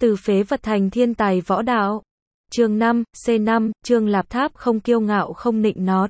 Từ phế vật thành thiên tài võ đạo. Chương 5, C5, Trương Lạp Tháp không kiêu ngạo không nịnh nọt.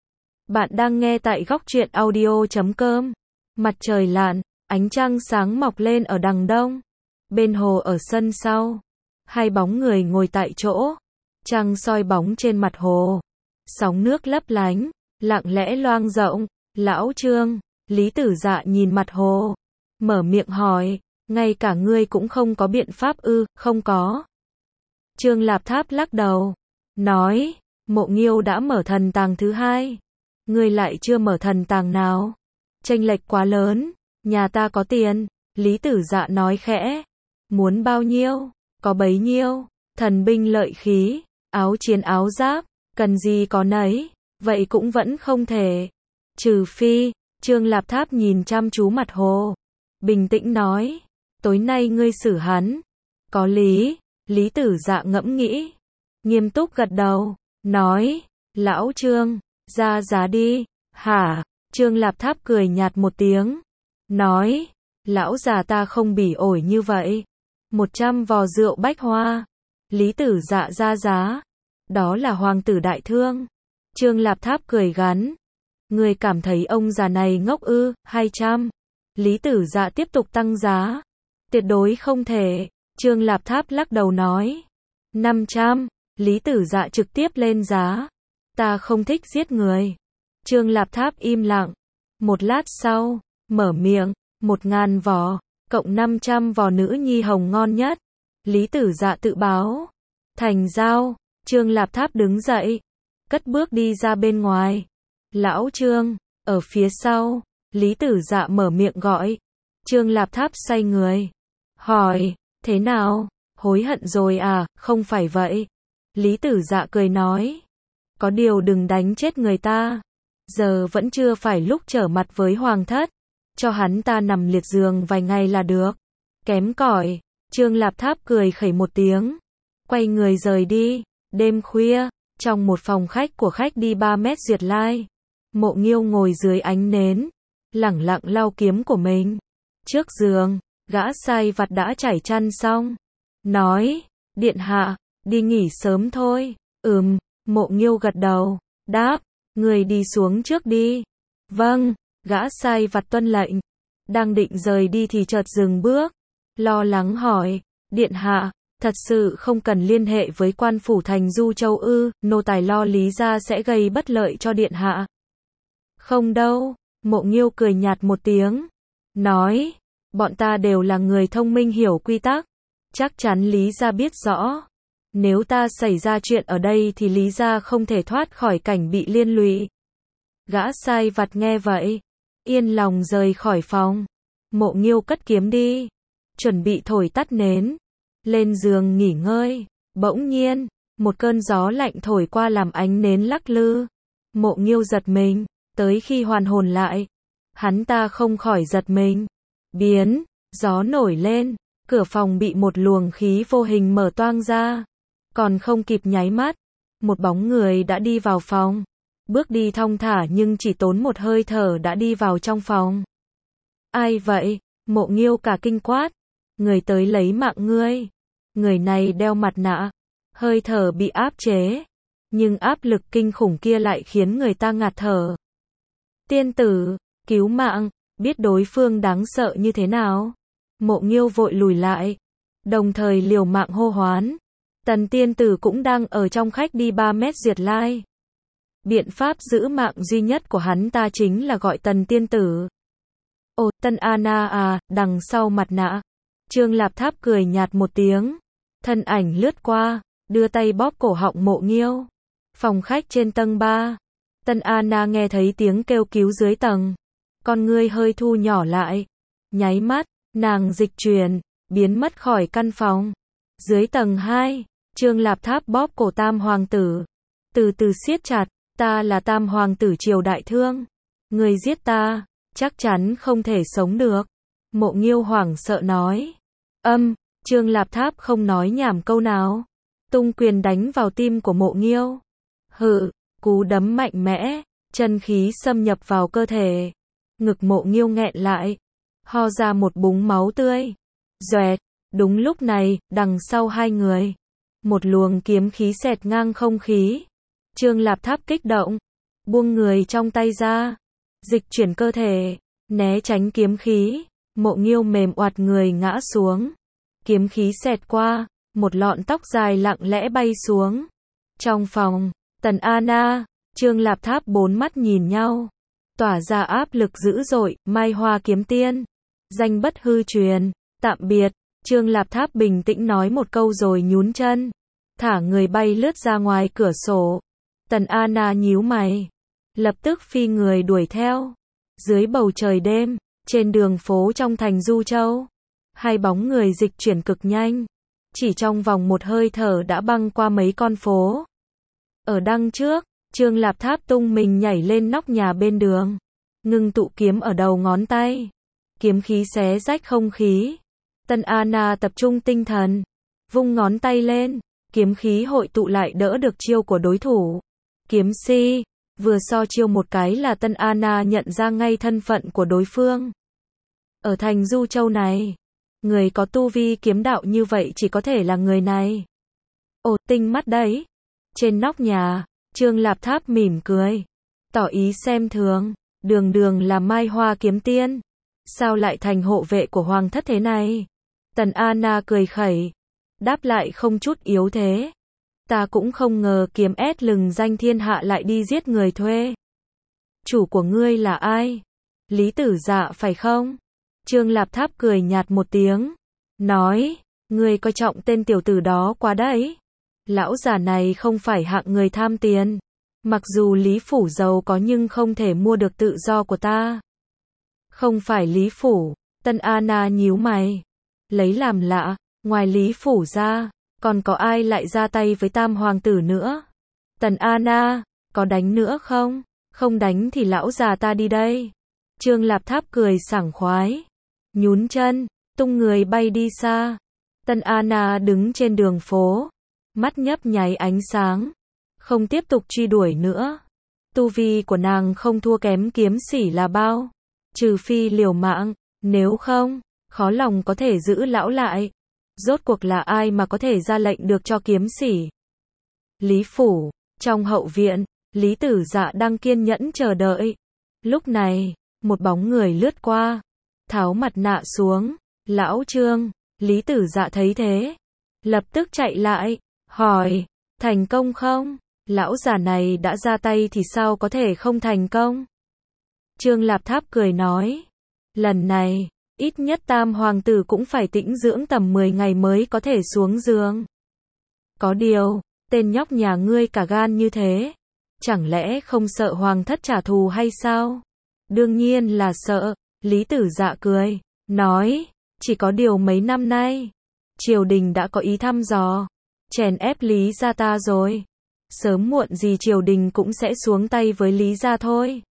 Bạn đang nghe tại góc truyện audio.com. Mặt trời lặn, ánh trăng sáng mọc lên ở đằng đông. Bên hồ ở sân sau, hai bóng người ngồi tại chỗ. Trăng soi bóng trên mặt hồ. Sóng nước lấp lánh, lặng lẽ loang rộng. Lão Trương, Lý Tử Dạ nhìn mặt hồ, mở miệng hỏi, ngay cả ngươi cũng không có biện pháp ư? Không có. Trương Lạp Tháp lắc đầu, nói, Mộ Nghiêu đã mở thần tàng thứ hai, ngươi lại chưa mở thần tàng nào. Chênh lệch quá lớn, nhà ta có tiền. Lý Tử Dạ nói khẽ, muốn bao nhiêu, có bấy nhiêu, thần binh lợi khí, áo chiến áo giáp, cần gì có nấy, vậy cũng vẫn không thể. Trừ phi, Trương Lạp Tháp nhìn chăm chú mặt hồ, bình tĩnh nói, tối nay ngươi xử hắn. Có lý. Lý Tử Dạ ngẫm nghĩ, nghiêm túc gật đầu, nói, Lão Trương, ra giá đi. Hả? Trương Lạp Tháp cười nhạt một tiếng, nói, lão già ta không bỉ ổi như vậy. 100 vò rượu bách hoa. Lý Tử Dạ ra giá. Đó là hoàng tử đại thương. Trương Lạp Tháp cười gắn, ngươi cảm thấy ông già này ngốc ư? 200. Lý Tử Dạ tiếp tục tăng giá. Tuyệt đối không thể. Trương Lạp Tháp lắc đầu nói, 500. Lý Tử Dạ trực tiếp lên giá. Ta không thích giết người. Trương Lạp Tháp im lặng. Một lát sau, mở miệng, 1000 vò, cộng 500 vò nữ nhi hồng ngon nhất. Lý Tử Dạ tự báo. Thành giao. Trương Lạp Tháp đứng dậy, cất bước đi ra bên ngoài. Lão Trương, ở phía sau. Lý Tử Dạ mở miệng gọi. Trương Lạp Tháp xoay người, hỏi, thế nào, hối hận rồi à? Không phải vậy. Lý Tử Dạ cười nói, có điều đừng đánh chết người ta. Giờ vẫn chưa phải lúc trở mặt với hoàng thất. Cho hắn ta nằm liệt giường vài ngày là được. Kém cỏi. Trương Lạp Tháp cười khẩy một tiếng, quay người rời đi. Đêm khuya, trong một phòng khách của khách đi 3 mét Duyệt Lai, Mộ Nghiêu ngồi dưới ánh nến, lẳng lặng lau kiếm của mình. Trước giường, gã sai vặt đã trải chăn xong, nói, điện hạ, đi nghỉ sớm thôi. Mộ Nghiêu gật đầu, đáp, người đi xuống trước đi. Vâng. Gã sai vặt tuân lệnh. Đang định rời đi thì chợt dừng bước, lo lắng hỏi, điện hạ, thật sự không cần liên hệ với quan phủ thành Du Châu ư? Nô tài lo Lý gia sẽ gây bất lợi cho điện hạ. Không đâu. Mộ Nghiêu cười nhạt một tiếng, nói, bọn ta đều là người thông minh hiểu quy tắc, chắc chắn Lý gia biết rõ. Nếu ta xảy ra chuyện ở đây thì Lý gia không thể thoát khỏi cảnh bị liên lụy. Gã sai vặt nghe vậy, yên lòng rời khỏi phòng. Mộ Nghiêu cất kiếm đi, chuẩn bị thổi tắt nến, lên giường nghỉ ngơi. Bỗng nhiên, một cơn gió lạnh thổi qua làm ánh nến lắc lư. Mộ Nghiêu giật mình, tới khi hoàn hồn lại, hắn ta không khỏi giật mình. Biến, gió nổi lên, cửa phòng bị một luồng khí vô hình mở toang ra. Còn không kịp nháy mắt, một bóng người đã đi vào phòng. Bước đi thong thả nhưng chỉ tốn một hơi thở đã đi vào trong phòng. Ai vậy? Mộ Nghiêu cả kinh quát. Người tới lấy mạng ngươi. Người này đeo mặt nạ, hơi thở bị áp chế, nhưng áp lực kinh khủng kia lại khiến người ta ngạt thở. Tiên tử, cứu mạng. Biết đối phương đáng sợ như thế nào, Mộ Nghiêu vội lùi lại, đồng thời liều mạng hô hoán. Tần tiên tử cũng đang ở trong khách đi 3 mét Duyệt Lai. Biện pháp giữ mạng duy nhất của hắn ta chính là gọi Tần tiên tử. Ồ, Tân Anna à? Đằng sau mặt nạ, Trương Lạp Tháp cười nhạt một tiếng, thân ảnh lướt qua, đưa tay bóp cổ họng Mộ Nghiêu. Phòng khách trên tầng 3. Tân Anna nghe thấy tiếng kêu cứu dưới tầng, con ngươi hơi thu nhỏ lại. Nháy mắt, nàng dịch chuyển, biến mất khỏi căn phòng. Dưới tầng 2, Trương Lạp Tháp bóp cổ Tam hoàng tử, từ từ siết chặt. Ta là Tam hoàng tử triều đại thương, người giết ta, chắc chắn không thể sống được. Mộ Nghiêu hoảng sợ nói. Trương Lạp Tháp không nói nhảm câu nào, tung quyền đánh vào tim của Mộ Nghiêu. Cú đấm mạnh mẽ, chân khí xâm nhập vào cơ thể. Ngực Mộ Nghiêu nghẹn lại, ho ra một búng máu tươi. Doẹt, Đúng lúc này, đằng sau hai người, một luồng kiếm khí xẹt ngang không khí. Trương Lạp Tháp kích động, buông người trong tay ra, dịch chuyển cơ thể, né tránh kiếm khí. Mộ Nghiêu mềm oạt người ngã xuống. Kiếm khí xẹt qua, một lọn tóc dài lặng lẽ bay xuống. Trong phòng, Tần Anna, Trương Lạp Tháp bốn mắt nhìn nhau, tỏa ra áp lực dữ dội. Mai Hoa kiếm tiên, danh bất hư truyền, tạm biệt. Trương Lạp Tháp bình tĩnh nói một câu rồi nhún chân, thả người bay lướt ra ngoài cửa sổ. Tần Anna nhíu mày, lập tức phi người đuổi theo. Dưới bầu trời đêm, trên đường phố trong thành Du Châu, hai bóng người dịch chuyển cực nhanh, chỉ trong vòng một hơi thở đã băng qua mấy con phố. Ở đằng trước, Trương Lạp Tháp tung mình nhảy lên nóc nhà bên đường, ngưng tụ kiếm ở đầu ngón tay, kiếm khí xé rách không khí. Tần Anna tập trung tinh thần, vung ngón tay lên, kiếm khí hội tụ lại đỡ được chiêu của đối thủ. Kiếm si, vừa so chiêu một cái là Tần Anna nhận ra ngay thân phận của đối phương. Ở thành Du Châu này, người có tu vi kiếm đạo như vậy chỉ có thể là người này. Ồ, tinh mắt đấy. Trên nóc nhà, Trương Lạp Tháp mỉm cười, tỏ ý xem thường. Đường đường là Mai Hoa kiếm tiên, sao lại thành hộ vệ của hoàng thất thế này? Tần Anna cười khẩy, đáp lại không chút yếu thế. Ta cũng không ngờ kiếm ét lừng danh thiên hạ lại đi giết người thuê. Chủ của ngươi là ai? Lý Tử Dạ phải không? Trương Lạp Tháp cười nhạt một tiếng, nói, ngươi coi trọng tên tiểu tử đó quá đấy. Lão già này không phải hạng người tham tiền. Mặc dù Lý Phủ giàu có nhưng không thể mua được tự do của ta. Không phải Lý Phủ. Tần Anna nhíu mày, lấy làm lạ, ngoài Lý Phủ ra, còn có ai lại ra tay với tam hoàng tử nữa? Tần Anna, có đánh nữa không? Không đánh thì lão già ta đi đây. Trương Lạp Tháp cười sảng khoái, nhún chân, tung người bay đi xa. Tần Anna đứng trên đường phố, mắt nhấp nháy ánh sáng, không tiếp tục truy đuổi nữa. Tu vi của nàng không thua kém kiếm sĩ là bao, trừ phi liều mạng, nếu không, khó lòng có thể giữ lão lại. Rốt cuộc là ai mà có thể ra lệnh được cho kiếm sĩ? Lý Phủ, trong hậu viện, Lý Tử Dạ đang kiên nhẫn chờ đợi. Lúc này, một bóng người lướt qua, tháo mặt nạ xuống. Lão Trương. Lý Tử Dạ thấy thế, lập tức chạy lại, hỏi, thành công không? Lão già này đã ra tay thì sao có thể không thành công? Trương Lạp Tháp cười nói, lần này, ít nhất tam hoàng tử cũng phải tĩnh dưỡng tầm 10 ngày mới có thể xuống giường. Có điều, tên nhóc nhà ngươi cả gan như thế, chẳng lẽ không sợ hoàng thất trả thù hay sao? Đương nhiên là sợ. Lý Tử Dạ cười, nói, chỉ có điều mấy năm nay, triều đình đã có ý thăm dò, chèn ép Lý gia ta rồi. Sớm muộn gì triều đình cũng sẽ xuống tay với Lý gia thôi.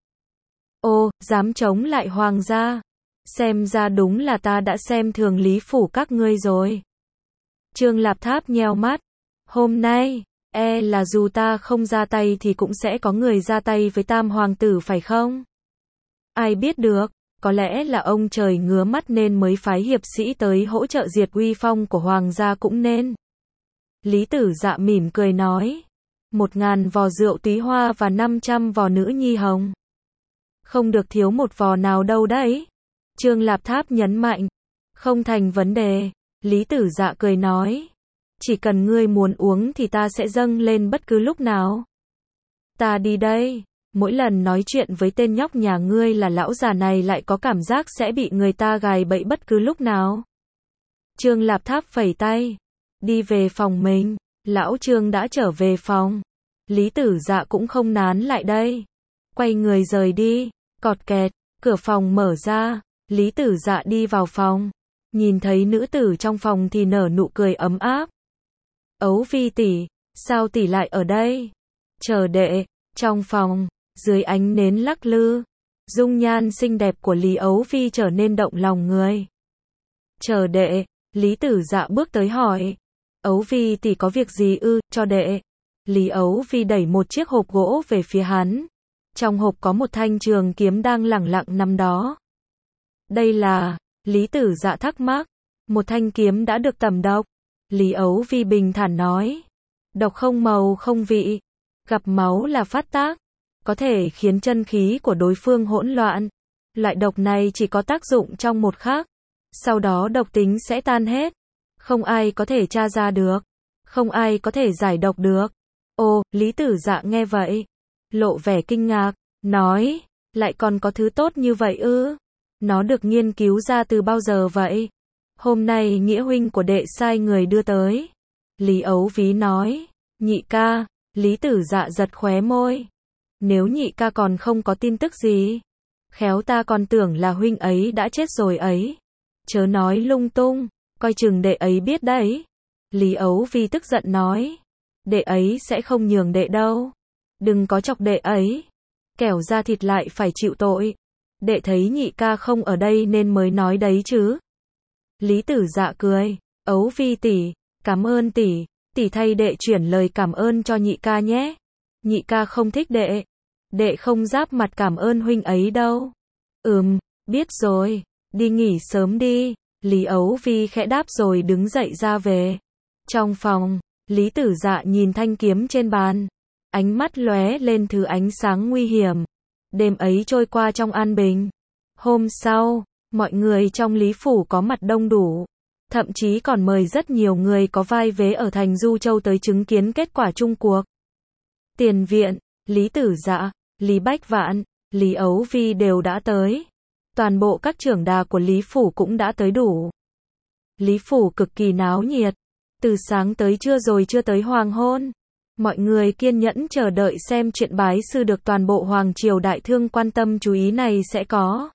Ô, dám chống lại hoàng gia. Xem ra đúng là ta đã xem thường Lý Phủ các ngươi rồi. Trương Lạp Tháp nheo mắt. Hôm nay, là dù ta không ra tay thì cũng sẽ có người ra tay với tam hoàng tử phải không? Ai biết được, có lẽ là ông trời ngứa mắt nên mới phái hiệp sĩ tới hỗ trợ diệt uy phong của hoàng gia cũng nên. Lý Tử Dạ mỉm cười nói, 1000 vò rượu túy hoa và 500 vò nữ nhi hồng. Không được thiếu một vò nào đâu đấy. Trương Lạp Tháp nhấn mạnh, không thành vấn đề. Lý Tử Dạ cười nói, chỉ cần ngươi muốn uống thì ta sẽ dâng lên bất cứ lúc nào. Ta đi đây. Mỗi lần nói chuyện với tên nhóc nhà ngươi là lão già này lại có cảm giác sẽ bị người ta gài bẫy bất cứ lúc nào. Trương Lạp Tháp phẩy tay, đi về phòng mình. Lão Trương đã trở về phòng. Lý Tử Dạ cũng không nán lại đây, quay người rời đi. Cọt kẹt, cửa phòng mở ra. Lý Tử Dạ đi vào phòng, nhìn thấy nữ tử trong phòng thì nở nụ cười ấm áp. Ấu Vi tỷ, sao tỷ lại ở đây? Chờ đệ. Trong phòng, dưới ánh nến lắc lư, dung nhan xinh đẹp của Lý Ấu Vi trở nên động lòng người. Chờ đệ. Lý Tử Dạ bước tới hỏi, Ấu Vi tỷ có việc gì ư? Cho đệ. Lý Ấu Vi đẩy một chiếc hộp gỗ về phía hắn. Trong hộp có một thanh trường kiếm đang lẳng lặng nằm đó. Đây là... Lý Tử Dạ thắc mắc, Một thanh kiếm đã được tẩm độc. Lý Ấu Vi bình thản nói. Độc không màu không vị. Gặp máu là phát tác. Có thể khiến chân khí của đối phương hỗn loạn. Loại độc này chỉ có tác dụng trong một khắc. Sau đó độc tính sẽ tan hết. Không ai có thể tra ra được. Không ai có thể giải độc được. Ồ, Lý Tử Dạ nghe vậy. Lộ vẻ kinh ngạc. Nói, lại còn có thứ tốt như vậy ư? Nó được nghiên cứu ra từ bao giờ vậy? Hôm nay nghĩa huynh của đệ sai người đưa tới. Lý Ấu Ví nói. Nhị ca. Lý Tử Dạ giật khóe môi. Nếu nhị ca còn không có tin tức gì, khéo ta còn tưởng là huynh ấy đã chết rồi ấy. Chớ nói lung tung, coi chừng đệ ấy biết đấy. Lý Ấu Vi tức giận nói. Đệ ấy sẽ không nhường đệ đâu. Đừng có chọc đệ ấy. Kẻo ra thịt lại phải chịu tội. Đệ thấy nhị ca không ở đây nên mới nói đấy chứ. Lý Tử Dạ cười. Ấu Vi tỷ, cảm ơn tỷ. Tỷ thay đệ chuyển lời cảm ơn cho nhị ca nhé. Nhị ca không thích đệ. Đệ không giáp mặt cảm ơn huynh ấy đâu. Biết rồi. Đi nghỉ sớm đi. Lý Ấu Vi khẽ đáp rồi đứng dậy ra về. Trong phòng, Lý Tử Dạ nhìn thanh kiếm trên bàn. Ánh mắt lóe lên thứ ánh sáng nguy hiểm. Đêm ấy trôi qua trong an bình. Hôm sau, mọi người trong Lý Phủ có mặt đông đủ. Thậm chí còn mời rất nhiều người có vai vế ở thành Du Châu tới chứng kiến kết quả chung cuộc. Tiền viện, Lý Tử Dạ, Lý Bách Vạn, Lý Ấu Vi đều đã tới. Toàn bộ các trưởng đà của Lý Phủ cũng đã tới đủ. Lý Phủ cực kỳ náo nhiệt. Từ sáng tới trưa rồi chưa tới hoàng hôn. Mọi người kiên nhẫn chờ đợi xem chuyện bái sư được toàn bộ Hoàng Triều Đại Thương quan tâm chú ý này sẽ có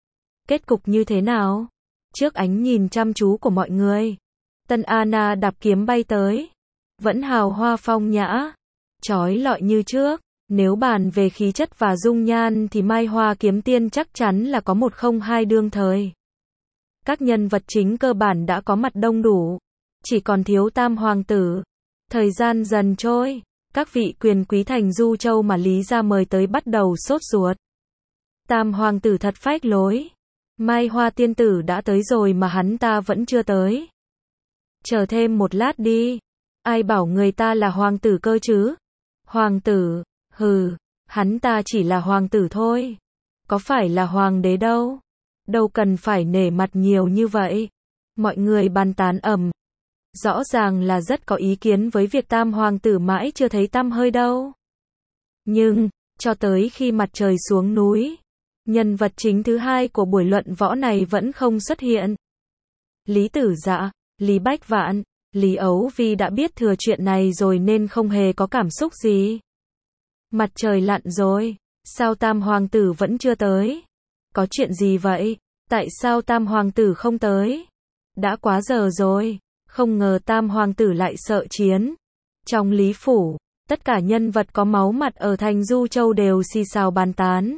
kết cục như thế nào. Trước ánh nhìn chăm chú của mọi người, Tân Anna đạp kiếm bay tới. Vẫn hào hoa phong nhã, chói lọi như trước. Nếu bàn về khí chất và dung nhan thì Mai Hoa Kiếm Tiên chắc chắn là có một không hai đương thời. Các nhân vật chính cơ bản đã có mặt đông đủ. Chỉ còn thiếu Tam Hoàng tử. Thời gian dần trôi, các vị quyền quý thành Du Châu mà Lý gia mời tới bắt đầu sốt ruột. Tam Hoàng tử thật phách lối. Mai Hoa tiên tử đã tới rồi mà hắn ta vẫn chưa tới. Chờ thêm một lát đi. Ai bảo người ta là hoàng tử cơ chứ? Hoàng tử, hừ, hắn ta chỉ là hoàng tử thôi. Có phải là hoàng đế đâu. Đâu cần phải nể mặt nhiều như vậy. Mọi người bàn tán ầm. Rõ ràng là rất có ý kiến với việc Tam Hoàng tử mãi chưa thấy tăm hơi đâu. Nhưng, cho tới khi mặt trời xuống núi, nhân vật chính thứ hai của buổi luận võ này vẫn không xuất hiện. Lý Tử Dạ, Lý Bách Vạn, Lý Ấu Vi đã biết thừa chuyện này rồi nên không hề có cảm xúc gì. Mặt trời lặn rồi, sao Tam Hoàng tử vẫn chưa tới? Có chuyện gì vậy? Tại sao Tam Hoàng tử không tới? Đã quá giờ rồi. Không ngờ Tam Hoàng tử lại sợ chiến. Trong Lý Phủ, tất cả nhân vật có máu mặt ở thành Du Châu đều xì xào bàn tán.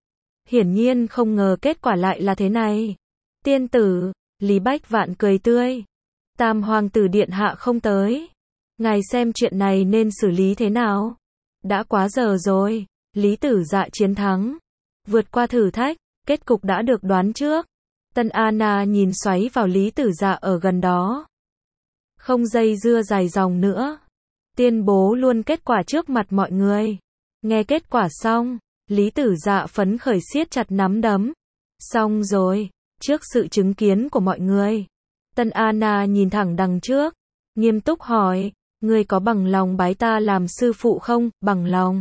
Hiển nhiên không ngờ kết quả lại là thế này. Tiên tử, Lý Bách Vạn cười tươi. Tam Hoàng tử điện hạ không tới. Ngài xem chuyện này nên xử lý thế nào? Đã quá giờ rồi. Lý Tử Dạ chiến thắng. Vượt qua thử thách, kết cục đã được đoán trước. Tân Anna nhìn xoáy vào Lý Tử Dạ ở gần đó. Không dây dưa dài dòng nữa. Tuyên bố luôn kết quả trước mặt mọi người. Nghe kết quả xong, Lý Tử Dạ phấn khởi siết chặt nắm đấm. Xong rồi, trước sự chứng kiến của mọi người, Tân Anna nhìn thẳng đằng trước, nghiêm túc hỏi, ngươi có bằng lòng bái ta làm sư phụ không? Bằng lòng.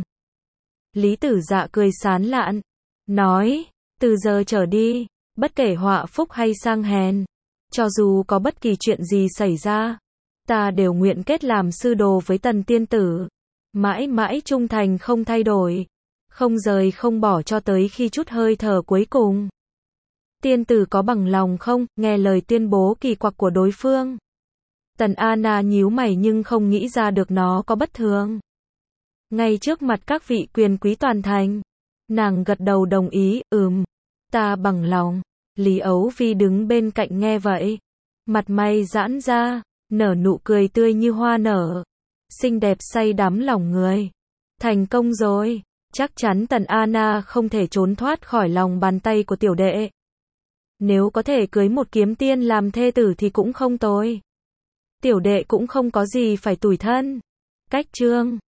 Lý Tử Dạ cười sán lạn, nói, từ giờ trở đi, bất kể họa phúc hay sang hèn, cho dù có bất kỳ chuyện gì xảy ra, ta đều nguyện kết làm sư đồ với Tần tiên tử, mãi mãi trung thành không thay đổi, không rời không bỏ cho tới khi chút hơi thở cuối cùng. Tiên tử có bằng lòng không? Nghe lời tuyên bố kỳ quặc của đối phương, Tần Anna nhíu mày nhưng không nghĩ ra được nó có bất thường. Ngay trước mặt các vị quyền quý toàn thành, nàng gật đầu đồng ý, ta bằng lòng. Lý Ấu Vi đứng bên cạnh nghe vậy, mặt mày giãn ra, nở nụ cười tươi như hoa nở, xinh đẹp say đắm lòng người. Thành công rồi, chắc chắn Tần Anna không thể trốn thoát khỏi lòng bàn tay của tiểu đệ. Nếu có thể cưới một kiếm tiên làm thê tử thì cũng không tồi. Tiểu đệ cũng không có gì phải tủi thân. Cách chương